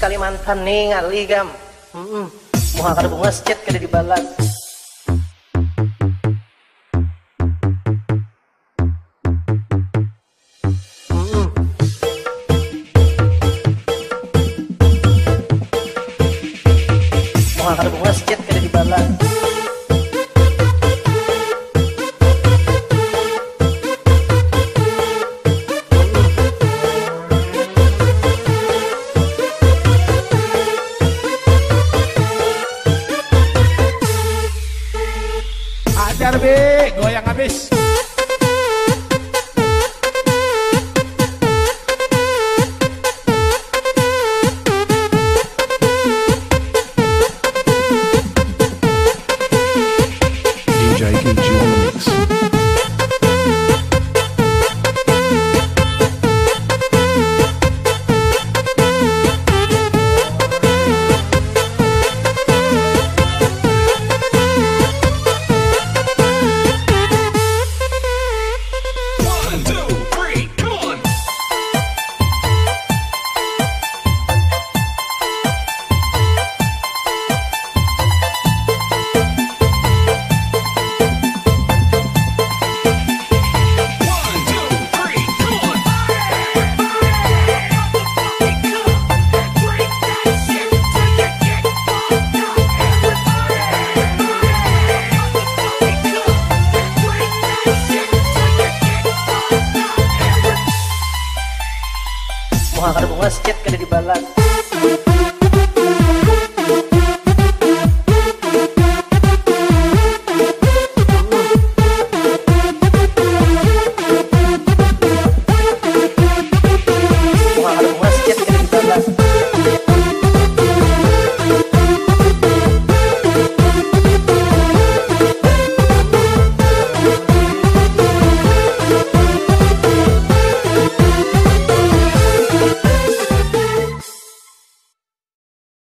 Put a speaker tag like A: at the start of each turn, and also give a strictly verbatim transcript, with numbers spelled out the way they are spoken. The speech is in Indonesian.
A: Kalimantan nih ngali gam. Heeh. Moal kada masjid kada di balad. Heeh. Moal kada masjid kada di balad.
B: Ajar be, goyang habis.
C: D J Gucci on the mix.
A: Moal kada masjid kada di balad.